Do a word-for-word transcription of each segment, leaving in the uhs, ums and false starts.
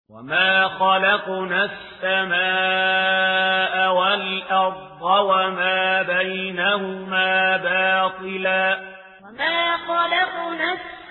وما خلقنا السماء والأرض وما بينهما باطلا وما خلقنا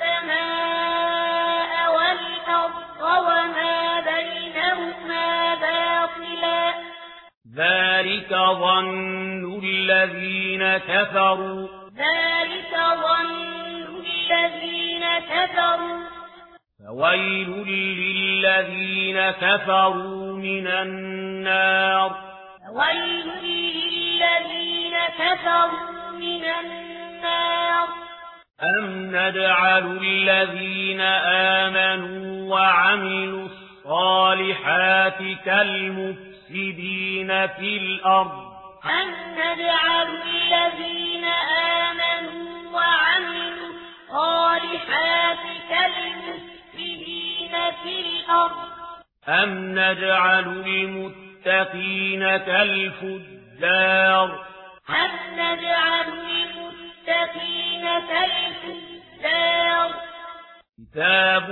السماء والأرض وما بينهما باطلا ذلك ظن الذين كفروا ذلك ظن الذين كفروا فويل للذين كفروا من النار فويل للذين كفروا من النار أم نجعل الذين آمنوا وعملوا الصالحات كالمفسدين في الأرض أم نجعل الذين آمنوا وعملوا الصالحات كالمفسدين في الأرض أم نجعل المتقين كالفجار أم نجعل المتقين كالفجار كتاب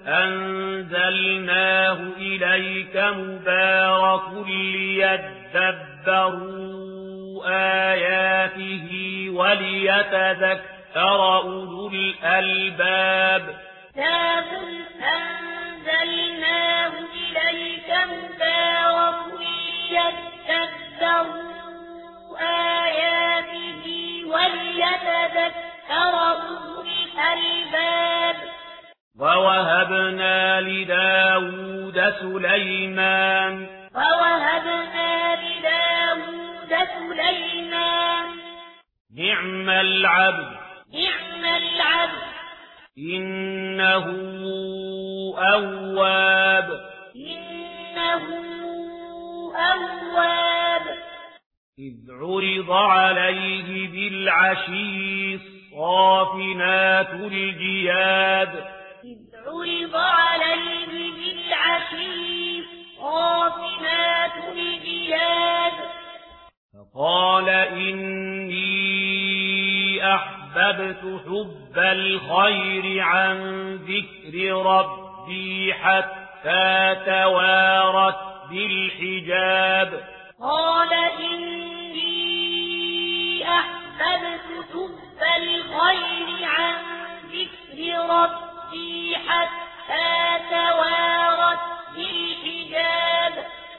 أنزلناه إليك مبارك ليدبروا آياته وليتذكر أولو الألباب كتاب أنزلناه إليك مبارك ليدبروا آياته وليتذكر أولو الألباب ووهبنا لداود سليمان ووهبنا لداود سليمان نعم العبد نعم العبد إنه أواب إنه أواب إذ عرض عليه بالعشي الصافنات الجياد إذ عرض عليه بالعشي الصافنات الجياد فقال إني أحببت حب الخير عن ذكر ربي حتى توارت بالحجاب قال إني أحببت حب الخير عن ذكر ربي حتى توارت بالحجاب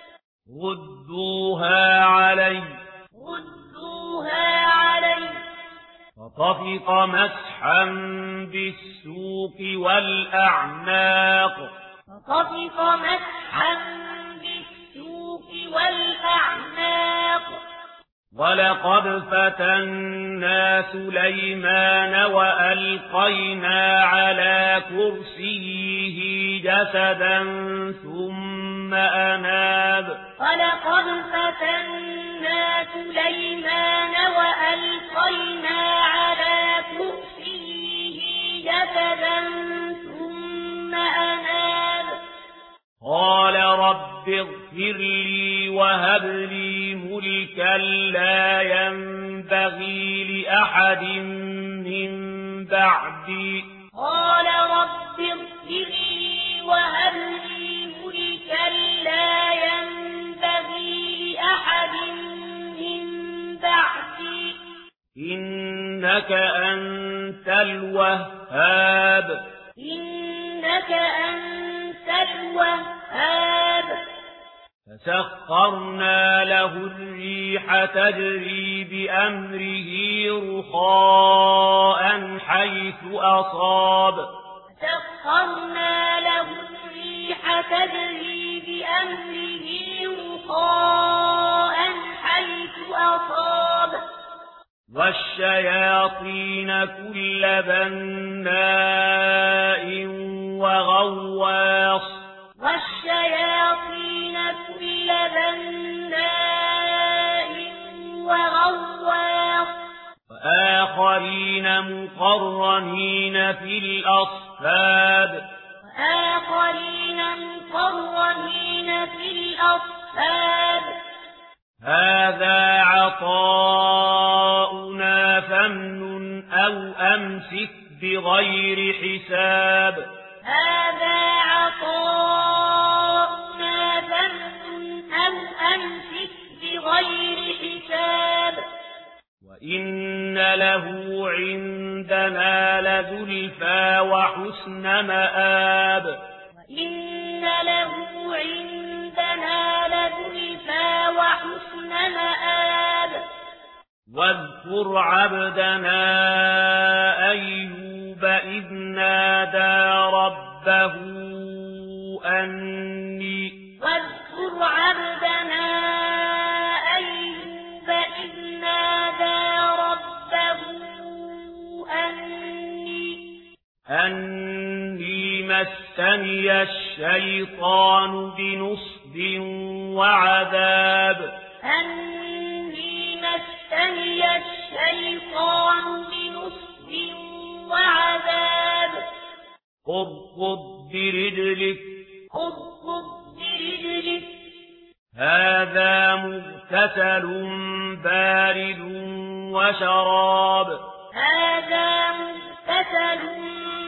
ردوها علي ردوها علي فطفق مسحا بالسوق والأعناق فطفق مسحا بالسوق والأعناق ولقد فتنا سليمان وألقينا على كرسيه جسدا ثم أناب ولقد فتنا سليمان وألقينا على كرسيه جسدا ثم أناب قال رب اغفر لي وهب لي ملكا لا ينبغي لأحد من بعدي قال رب اغفر لي وهب لي ملكا لا ينبغي لأحد من بعدي إنك أنت الوهاب إنك أنت الوهاب فسخرنا له الريح تجري بأمره رخاء حيث أصاب فسخرنا له الريح تجري بأمره رخاء حيث أصاب والشياطين كل بناء وغواص والشياطين كل بناء وغواص وآخرين مقرنين في الأصفاد وآخرين مقرنين في الأصفاد هذا عطاؤنا فامنن أو أمسك بغير حساب هذا عطاؤنا واذكر عبدنا أيوب إذ نادى ربه أني واذكر عبدنا أيوب إذ نادى ربه أني أني مسني الشيطان بنصب وعذاب أني مسني الشيطان بنصب وعذاب اركض برجلك اركض برجلك هذا مغتسل بارد وشراب هذا مغتسل